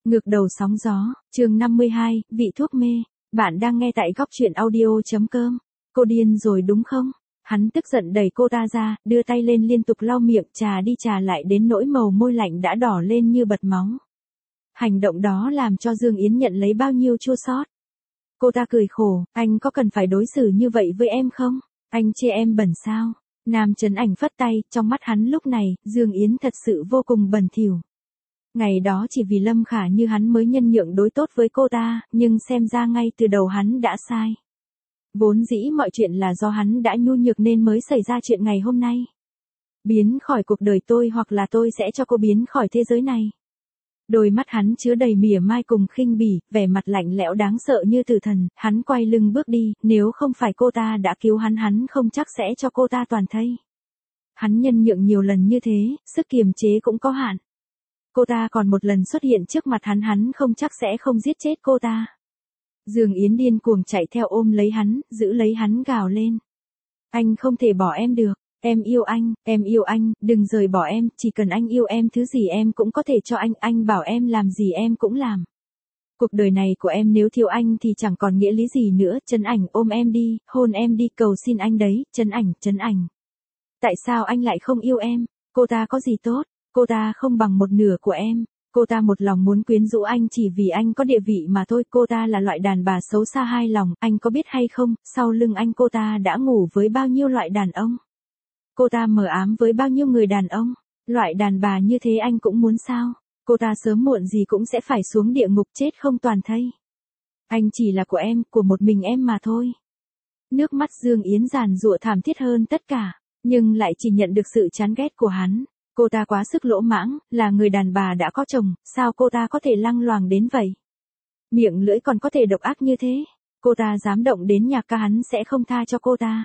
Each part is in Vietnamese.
Ngược đầu sóng gió, chương 52, vị thuốc mê. Bạn đang nghe tại góc truyện audio.com. Cô điên rồi đúng không? Hắn tức giận đẩy cô ta ra, đưa tay lên liên tục lau miệng trà đi trà lại đến nỗi màu môi lạnh đã đỏ lên như bật máu. Hành động đó làm cho Dương Yến nhận lấy bao nhiêu chua xót. Cô ta cười khổ, anh có cần phải đối xử như vậy với em không? Anh chê em bẩn sao? Nam Trấn Ảnh phất tay, trong mắt hắn lúc này, Dương Yến thật sự vô cùng bẩn thỉu. Ngày đó chỉ vì Lâm Khả Như hắn mới nhân nhượng đối tốt với cô ta, nhưng xem ra ngay từ đầu hắn đã sai. Vốn dĩ mọi chuyện là do hắn đã nhu nhược nên mới xảy ra chuyện ngày hôm nay. Biến khỏi cuộc đời tôi hoặc là tôi sẽ cho cô biến khỏi thế giới này. Đôi mắt hắn chứa đầy mỉa mai cùng khinh bỉ, vẻ mặt lạnh lẽo đáng sợ như tử thần, hắn quay lưng bước đi, nếu không phải cô ta đã cứu hắn không chắc sẽ cho cô ta toàn thây. Hắn nhân nhượng nhiều lần như thế, sức kiềm chế cũng có hạn. Cô ta còn một lần xuất hiện trước mặt hắn không chắc sẽ không giết chết cô ta. Dương Yến điên cuồng chạy theo ôm lấy hắn, giữ lấy hắn gào lên. Anh không thể bỏ em được, em yêu anh, đừng rời bỏ em, chỉ cần anh yêu em thứ gì em cũng có thể cho anh bảo em làm gì em cũng làm. Cuộc đời này của em nếu thiếu anh thì chẳng còn nghĩa lý gì nữa, Trấn Ảnh ôm em đi, hôn em đi, cầu xin anh đấy, Trấn Ảnh. Tại sao anh lại không yêu em, cô ta có gì tốt? Cô ta không bằng một nửa của em, cô ta một lòng muốn quyến rũ anh chỉ vì anh có địa vị mà thôi, cô ta là loại đàn bà xấu xa hai lòng, anh có biết hay không, sau lưng anh cô ta đã ngủ với bao nhiêu loại đàn ông. Cô ta mờ ám với bao nhiêu người đàn ông, loại đàn bà như thế anh cũng muốn sao, cô ta sớm muộn gì cũng sẽ phải xuống địa ngục chết không toàn thây. Anh chỉ là của em, của một mình em mà thôi. Nước mắt Dương Yến giàn giụa thảm thiết hơn tất cả, nhưng lại chỉ nhận được sự chán ghét của hắn. Cô ta quá sức lỗ mãng, là người đàn bà đã có chồng, sao cô ta có thể lăng loàng đến vậy? Miệng lưỡi còn có thể độc ác như thế, cô ta dám động đến Nhạc Ca hắn sẽ không tha cho cô ta.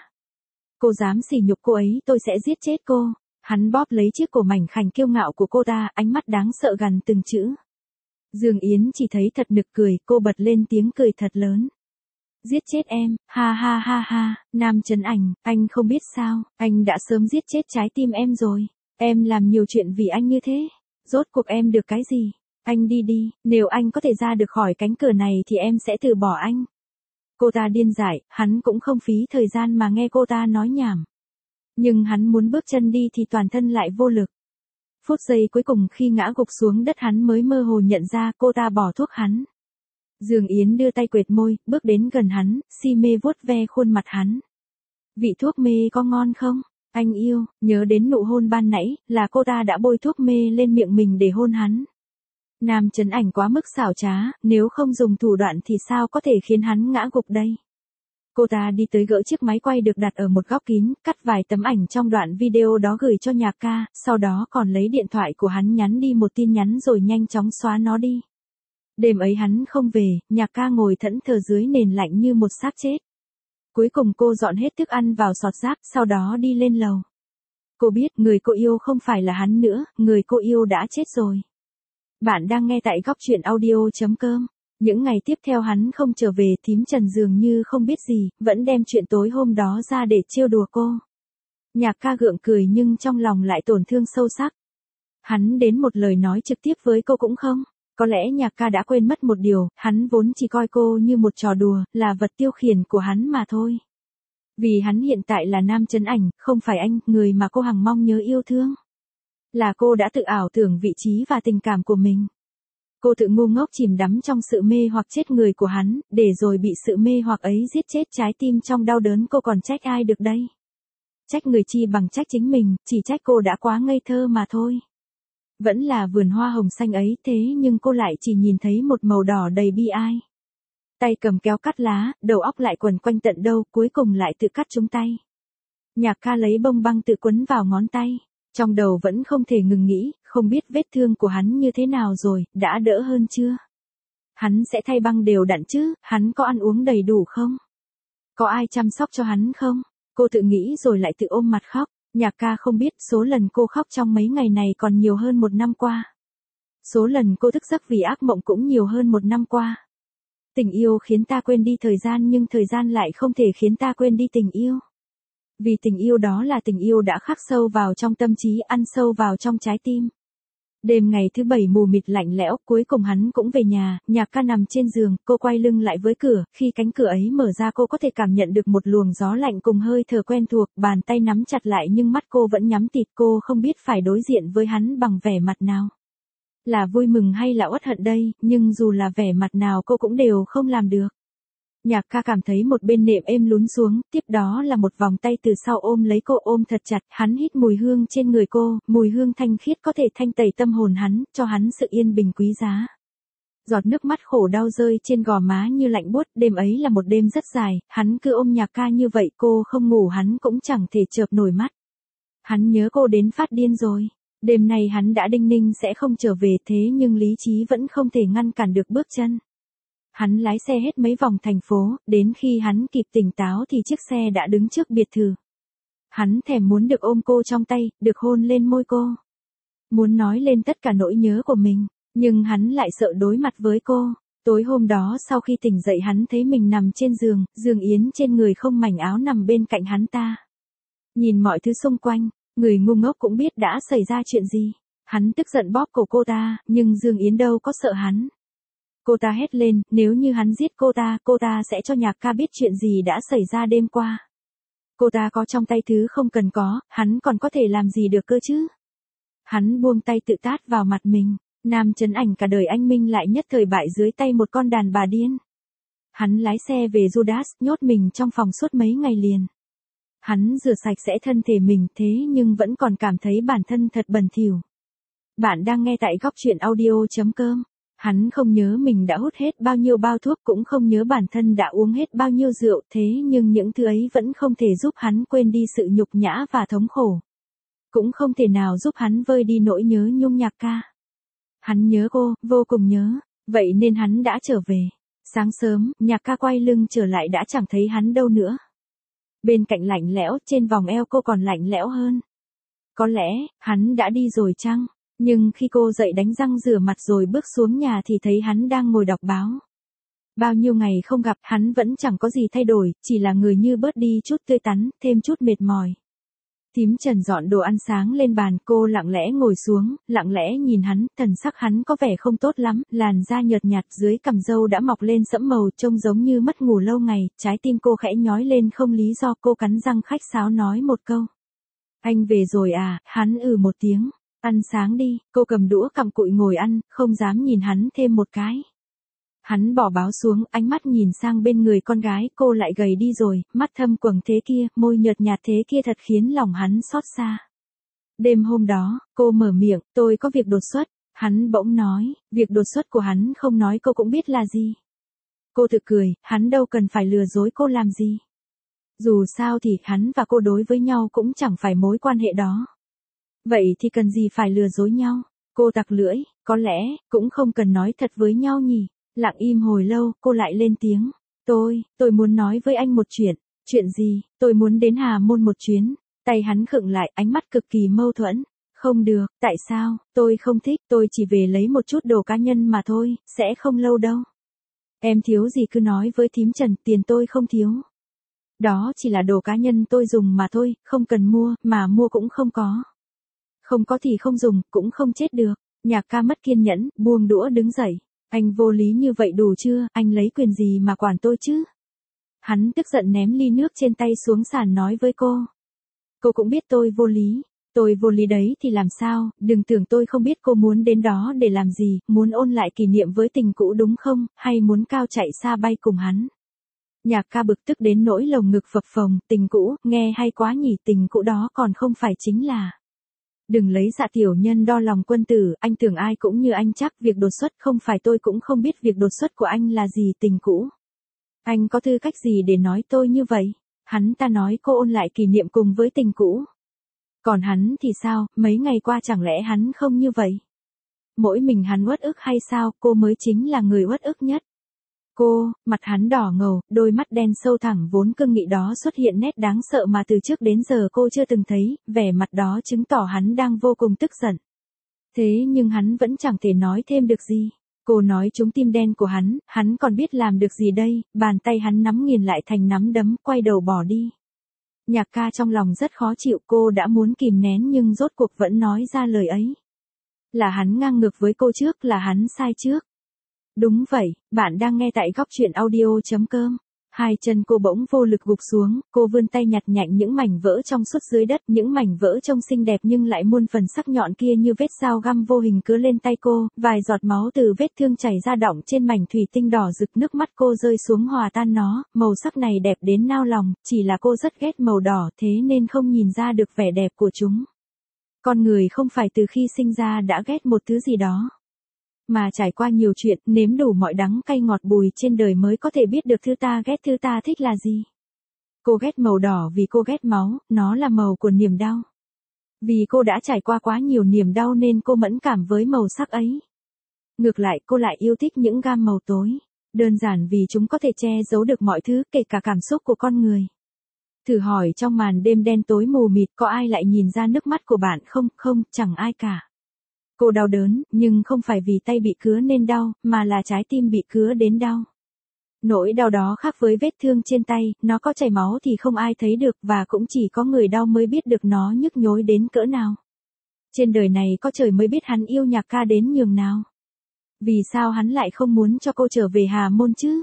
Cô dám sỉ nhục cô ấy tôi sẽ giết chết cô. Hắn bóp lấy chiếc cổ mảnh khảnh kiêu ngạo của cô ta, ánh mắt đáng sợ gằn từng chữ. Dương Yến chỉ thấy thật nực cười, cô bật lên tiếng cười thật lớn. Giết chết em, ha ha ha ha, Nam Trấn Ảnh, anh không biết sao, anh đã sớm giết chết trái tim em rồi. Em làm nhiều chuyện vì anh như thế, rốt cuộc em được cái gì? Anh đi đi, nếu anh có thể ra được khỏi cánh cửa này thì em sẽ từ bỏ anh. Cô ta điên dại, hắn cũng không phí thời gian mà nghe cô ta nói nhảm. Nhưng hắn muốn bước chân đi thì toàn thân lại vô lực. Phút giây cuối cùng khi ngã gục xuống đất hắn mới mơ hồ nhận ra cô ta bỏ thuốc hắn. Dương Yến đưa tay quệt môi, bước đến gần hắn, si mê vuốt ve khuôn mặt hắn. Vị thuốc mê có ngon không? Anh yêu, nhớ đến nụ hôn ban nãy, là cô ta đã bôi thuốc mê lên miệng mình để hôn hắn. Nam Trấn Ảnh quá mức xảo trá, nếu không dùng thủ đoạn thì sao có thể khiến hắn ngã gục đây. Cô ta đi tới gỡ chiếc máy quay được đặt ở một góc kín, cắt vài tấm ảnh trong đoạn video đó gửi cho Nhạc Ca, sau đó còn lấy điện thoại của hắn nhắn đi một tin nhắn rồi nhanh chóng xóa nó đi. Đêm ấy hắn không về, Nhạc Ca ngồi thẫn thờ dưới nền lạnh như một xác chết. Cuối cùng cô dọn hết thức ăn vào sọt rác, sau đó đi lên lầu. Cô biết người cô yêu không phải là hắn nữa, người cô yêu đã chết rồi. Bạn đang nghe tại góc truyện audio.com. Những ngày tiếp theo hắn không trở về, thím Trần dường như không biết gì, vẫn đem chuyện tối hôm đó ra để trêu đùa cô. Nhạc Ca gượng cười nhưng trong lòng lại tổn thương sâu sắc. Hắn đến một lời nói trực tiếp với cô cũng không. Có lẽ Nhạc Ca đã quên mất một điều, hắn vốn chỉ coi cô như một trò đùa, là vật tiêu khiển của hắn mà thôi. Vì hắn hiện tại là Nam Trấn Ảnh, không phải anh, người mà cô hằng mong nhớ yêu thương. Là cô đã tự ảo tưởng vị trí và tình cảm của mình. Cô tự ngu ngốc chìm đắm trong sự mê hoặc chết người của hắn, để rồi bị sự mê hoặc ấy giết chết trái tim trong đau đớn, cô còn trách ai được đây? Trách người chi bằng trách chính mình, chỉ trách cô đã quá ngây thơ mà thôi. Vẫn là vườn hoa hồng xanh ấy, thế nhưng cô lại chỉ nhìn thấy một màu đỏ đầy bi ai. Tay cầm kéo cắt lá, đầu óc lại quần quanh tận đâu, cuối cùng lại tự cắt chúng tay. Nhạc Ca lấy bông băng tự quấn vào ngón tay. Trong đầu vẫn không thể ngừng nghĩ, không biết vết thương của hắn như thế nào rồi, đã đỡ hơn chưa? Hắn sẽ thay băng đều đặn chứ, hắn có ăn uống đầy đủ không? Có ai chăm sóc cho hắn không? Cô tự nghĩ rồi lại tự ôm mặt khóc. Nhạc Ca không biết số lần cô khóc trong mấy ngày này còn nhiều hơn một năm qua. Số lần cô thức giấc vì ác mộng cũng nhiều hơn một năm qua. Tình yêu khiến ta quên đi thời gian nhưng thời gian lại không thể khiến ta quên đi tình yêu. Vì tình yêu đó là tình yêu đã khắc sâu vào trong tâm trí, ăn sâu vào trong trái tim. Đêm ngày thứ 7 mù mịt lạnh lẽo, cuối cùng hắn cũng về nhà, Nhạc Ca nằm trên giường, cô quay lưng lại với cửa, khi cánh cửa ấy mở ra cô có thể cảm nhận được một luồng gió lạnh cùng hơi thở quen thuộc, bàn tay nắm chặt lại nhưng mắt cô vẫn nhắm tịt, cô không biết phải đối diện với hắn bằng vẻ mặt nào. Là vui mừng hay là uất hận đây, nhưng dù là vẻ mặt nào cô cũng đều không làm được. Nhạc Ca cảm thấy một bên nệm êm lún xuống, tiếp đó là một vòng tay từ sau ôm lấy cô ôm thật chặt, hắn hít mùi hương trên người cô, mùi hương thanh khiết có thể thanh tẩy tâm hồn hắn, cho hắn sự yên bình quý giá. Giọt nước mắt khổ đau rơi trên gò má như lạnh buốt, đêm ấy là một đêm rất dài, hắn cứ ôm Nhạc Ca như vậy, cô không ngủ hắn cũng chẳng thể chợp nổi mắt. Hắn nhớ cô đến phát điên rồi. Đêm nay hắn đã đinh ninh sẽ không trở về thế nhưng lý trí vẫn không thể ngăn cản được bước chân. Hắn lái xe hết mấy vòng thành phố, đến khi hắn kịp tỉnh táo thì chiếc xe đã đứng trước biệt thự. Hắn thèm muốn được ôm cô trong tay, được hôn lên môi cô. Muốn nói lên tất cả nỗi nhớ của mình, nhưng hắn lại sợ đối mặt với cô. Tối hôm đó sau khi tỉnh dậy hắn thấy mình nằm trên giường, giường yến trên người không mảnh áo nằm bên cạnh hắn ta. Nhìn mọi thứ xung quanh, người ngu ngốc cũng biết đã xảy ra chuyện gì. Hắn tức giận bóp cổ cô ta, nhưng Dương Yến đâu có sợ hắn. Cô ta hét lên, nếu như hắn giết cô ta sẽ cho Nhạc Ca biết chuyện gì đã xảy ra đêm qua. Cô ta có trong tay thứ không cần có, hắn còn có thể làm gì được cơ chứ? Hắn buông tay tự tát vào mặt mình, Nam Chấn Ảnh cả đời anh minh lại nhất thời bại dưới tay một con đàn bà điên. Hắn lái xe về Judas, nhốt mình trong phòng suốt mấy ngày liền. Hắn rửa sạch sẽ thân thể mình thế nhưng vẫn còn cảm thấy bản thân thật bẩn thỉu. Bạn đang nghe tại góc truyện audio.com. Hắn không nhớ mình đã hút hết bao nhiêu bao thuốc cũng không nhớ bản thân đã uống hết bao nhiêu rượu thế nhưng những thứ ấy vẫn không thể giúp hắn quên đi sự nhục nhã và thống khổ. Cũng không thể nào giúp hắn vơi đi nỗi nhớ nhung Nhạc Ca. Hắn nhớ cô, vô cùng nhớ, vậy nên hắn đã trở về. Sáng sớm, Nhạc Ca quay lưng trở lại đã chẳng thấy hắn đâu nữa. Bên cạnh lạnh lẽo, trên vòng eo cô còn lạnh lẽo hơn. Có lẽ, hắn đã đi rồi chăng? Nhưng khi cô dậy đánh răng rửa mặt rồi bước xuống nhà thì thấy hắn đang ngồi đọc báo. Bao nhiêu ngày không gặp, hắn vẫn chẳng có gì thay đổi, chỉ là người như bớt đi chút tươi tắn, thêm chút mệt mỏi. Thím Trần dọn đồ ăn sáng lên bàn, cô lặng lẽ ngồi xuống, lặng lẽ nhìn hắn, thần sắc hắn có vẻ không tốt lắm, làn da nhợt nhạt dưới cằm râu đã mọc lên sẫm màu, trông giống như mất ngủ lâu ngày, trái tim cô khẽ nhói lên không lý do, cô cắn răng khách sáo nói một câu. Anh về rồi à, hắn một tiếng. Ăn sáng đi, cô cầm đũa cặm cụi ngồi ăn, không dám nhìn hắn thêm một cái. Hắn bỏ báo xuống, ánh mắt nhìn sang bên người con gái, cô lại gầy đi rồi, mắt thâm quầng thế kia, môi nhợt nhạt thế kia thật khiến lòng hắn xót xa. Đêm hôm đó, cô mở miệng, tôi có việc đột xuất, hắn bỗng nói, việc đột xuất của hắn không nói cô cũng biết là gì. Cô tự cười, hắn đâu cần phải lừa dối cô làm gì. Dù sao thì hắn và cô đối với nhau cũng chẳng phải mối quan hệ đó. Vậy thì cần gì phải lừa dối nhau? Cô tặc lưỡi, có lẽ, cũng không cần nói thật với nhau nhỉ. Lặng im hồi lâu, cô lại lên tiếng. Tôi muốn nói với anh một chuyện. Chuyện gì? Tôi muốn đến Hà Môn một chuyến. Tay hắn khựng lại, ánh mắt cực kỳ mâu thuẫn. Không được, tại sao? Tôi không thích, tôi chỉ về lấy một chút đồ cá nhân mà thôi, sẽ không lâu đâu. Em thiếu gì cứ nói với thím Trần, tiền tôi không thiếu. Đó chỉ là đồ cá nhân tôi dùng mà thôi, không cần mua, mà mua cũng không có. Không có thì không dùng, cũng không chết được. Nhạc Ca mất kiên nhẫn, buông đũa đứng dậy. Anh vô lý như vậy đủ chưa, anh lấy quyền gì mà quản tôi chứ? Hắn tức giận ném ly nước trên tay xuống sàn nói với cô. Cô cũng biết tôi vô lý. Tôi vô lý đấy thì làm sao, đừng tưởng tôi không biết cô muốn đến đó để làm gì, muốn ôn lại kỷ niệm với tình cũ đúng không, hay muốn cao chạy xa bay cùng hắn. Nhạc Ca bực tức đến nỗi lồng ngực phập phồng, tình cũ, nghe hay quá nhỉ, tình cũ đó còn không phải chính là. Đừng lấy dạ tiểu nhân đo lòng quân tử, anh tưởng ai cũng như anh chắc, việc đột xuất không phải tôi cũng không biết việc đột xuất của anh là gì, tình cũ. Anh có tư cách gì để nói tôi như vậy? Hắn ta nói cô ôn lại kỷ niệm cùng với tình cũ. Còn hắn thì sao, mấy ngày qua chẳng lẽ hắn không như vậy? Mỗi mình hắn uất ức hay sao, cô mới chính là người uất ức nhất. Cô, mặt hắn đỏ ngầu, đôi mắt đen sâu thẳm vốn cương nghị đó xuất hiện nét đáng sợ mà từ trước đến giờ cô chưa từng thấy, vẻ mặt đó chứng tỏ hắn đang vô cùng tức giận. Thế nhưng hắn vẫn chẳng thể nói thêm được gì. Cô nói trúng tim đen của hắn còn biết làm được gì đây, bàn tay hắn nắm nghiền lại thành nắm đấm, quay đầu bỏ đi. Nhạc Ca trong lòng rất khó chịu, cô đã muốn kìm nén nhưng rốt cuộc vẫn nói ra lời ấy. Là hắn ngang ngược với cô trước, là hắn sai trước. Đúng vậy, bạn đang nghe tại góc chuyện audio.com. Hai chân cô bỗng vô lực gục xuống, cô vươn tay nhặt nhạnh những mảnh vỡ trong suốt dưới đất, những mảnh vỡ trông xinh đẹp nhưng lại muôn phần sắc nhọn kia như vết dao găm vô hình cứa lên tay cô, vài giọt máu từ vết thương chảy ra đọng trên mảnh thủy tinh đỏ rực, nước mắt cô rơi xuống hòa tan nó, màu sắc này đẹp đến nao lòng, chỉ là cô rất ghét màu đỏ thế nên không nhìn ra được vẻ đẹp của chúng. Con người không phải từ khi sinh ra đã ghét một thứ gì đó, mà trải qua nhiều chuyện, nếm đủ mọi đắng cay ngọt bùi trên đời mới có thể biết được thứ ta ghét thứ ta thích là gì. Cô ghét màu đỏ vì cô ghét máu, nó là màu của niềm đau. Vì cô đã trải qua quá nhiều niềm đau nên cô mẫn cảm với màu sắc ấy. Ngược lại, cô lại yêu thích những gam màu tối. Đơn giản vì chúng có thể che giấu được mọi thứ, kể cả cảm xúc của con người. Thử hỏi trong màn đêm đen tối mù mịt có ai lại nhìn ra nước mắt của bạn không? Không, chẳng ai cả. Cô đau đớn, nhưng không phải vì tay bị cứa nên đau, mà là trái tim bị cứa đến đau. Nỗi đau đó khác với vết thương trên tay, nó có chảy máu thì không ai thấy được và cũng chỉ có người đau mới biết được nó nhức nhối đến cỡ nào. Trên đời này có trời mới biết hắn yêu Nhạc Ca đến nhường nào. Vì sao hắn lại không muốn cho cô trở về Hà Môn chứ?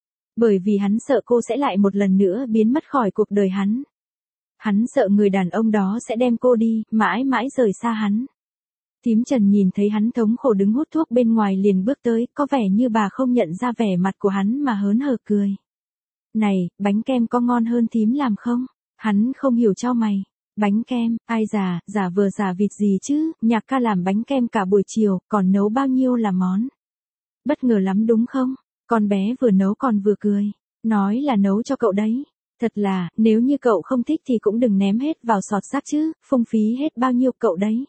Bởi vì hắn sợ cô sẽ lại một lần nữa biến mất khỏi cuộc đời hắn. Hắn sợ người đàn ông đó sẽ đem cô đi, mãi mãi rời xa hắn. Thím Trần nhìn thấy hắn thống khổ đứng hút thuốc bên ngoài liền bước tới, có vẻ như bà không nhận ra vẻ mặt của hắn mà hớn hở cười. Này, bánh kem có ngon hơn thím làm không? Hắn không hiểu chau mày. Bánh kem, ai giả vờ giả vịt gì chứ, Nhạc Ca làm bánh kem cả buổi chiều, còn nấu bao nhiêu là món. Bất ngờ lắm đúng không? Con bé vừa nấu còn vừa cười. Nói là nấu cho cậu đấy. Thật là, nếu như cậu không thích thì cũng đừng ném hết vào sọt rác chứ, phung phí hết bao nhiêu cậu đấy.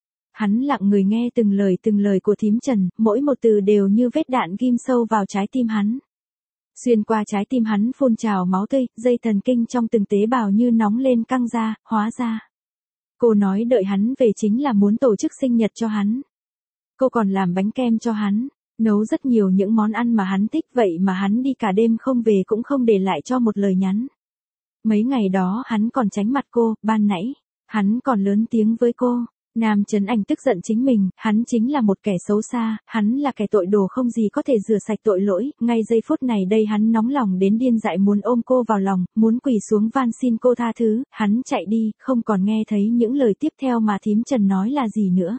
Hắn lặng người nghe từng lời của thím Trần, mỗi một từ đều như vết đạn ghim sâu vào trái tim hắn. Xuyên qua trái tim hắn phun trào máu tươi, dây thần kinh trong từng tế bào như nóng lên căng ra, hóa ra. Cô nói đợi hắn về chính là muốn tổ chức sinh nhật cho hắn. Cô còn làm bánh kem cho hắn, nấu rất nhiều những món ăn mà hắn thích, vậy mà hắn đi cả đêm không về cũng không để lại cho một lời nhắn. Mấy ngày đó hắn còn tránh mặt cô, ban nãy, hắn còn lớn tiếng với cô. Nam Trấn Anh tức giận chính mình, hắn chính là một kẻ xấu xa, hắn là kẻ tội đồ không gì có thể rửa sạch tội lỗi, ngay giây phút này đây hắn nóng lòng đến điên dại muốn ôm cô vào lòng, muốn quỳ xuống van xin cô tha thứ, hắn chạy đi, không còn nghe thấy những lời tiếp theo mà thím Trần nói là gì nữa.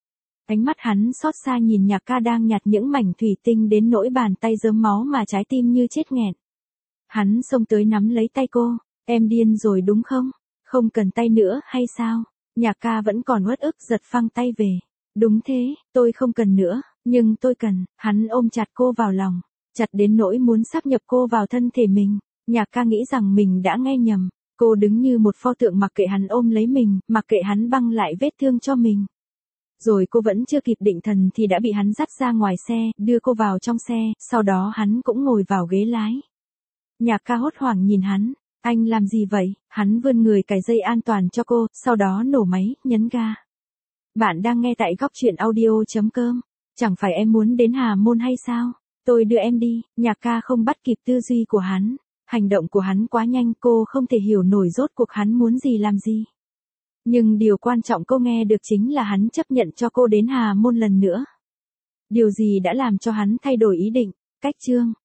Ánh mắt hắn xót xa nhìn Nhạc Ca đang nhặt những mảnh thủy tinh đến nỗi bàn tay rớm máu mà trái tim như chết nghẹn. Hắn xông tới nắm lấy tay cô, em điên rồi đúng không? Không cần tay nữa hay sao? Nhạc Ca vẫn còn uất ức giật phăng tay về. Đúng thế, tôi không cần nữa, nhưng tôi cần. Hắn ôm chặt cô vào lòng, chặt đến nỗi muốn sáp nhập cô vào thân thể mình. Nhạc Ca nghĩ rằng mình đã nghe nhầm. Cô đứng như một pho tượng mặc kệ hắn ôm lấy mình, mặc kệ hắn băng lại vết thương cho mình. Rồi cô vẫn chưa kịp định thần thì đã bị hắn dắt ra ngoài xe, đưa cô vào trong xe, sau đó hắn cũng ngồi vào ghế lái. Nhạc Ca hốt hoảng nhìn hắn. Anh làm gì vậy? Hắn vươn người cài dây an toàn cho cô, sau đó nổ máy, nhấn ga. Bạn đang nghe tại góc chuyện audio.com. Chẳng phải em muốn đến Hà Môn hay sao? Tôi đưa em đi. Nhạc Ca không bắt kịp tư duy của hắn. Hành động của hắn quá nhanh, cô không thể hiểu nổi rốt cuộc hắn muốn gì làm gì. Nhưng điều quan trọng cô nghe được chính là hắn chấp nhận cho cô đến Hà Môn lần nữa. Điều gì đã làm cho hắn thay đổi ý định? Cách chương.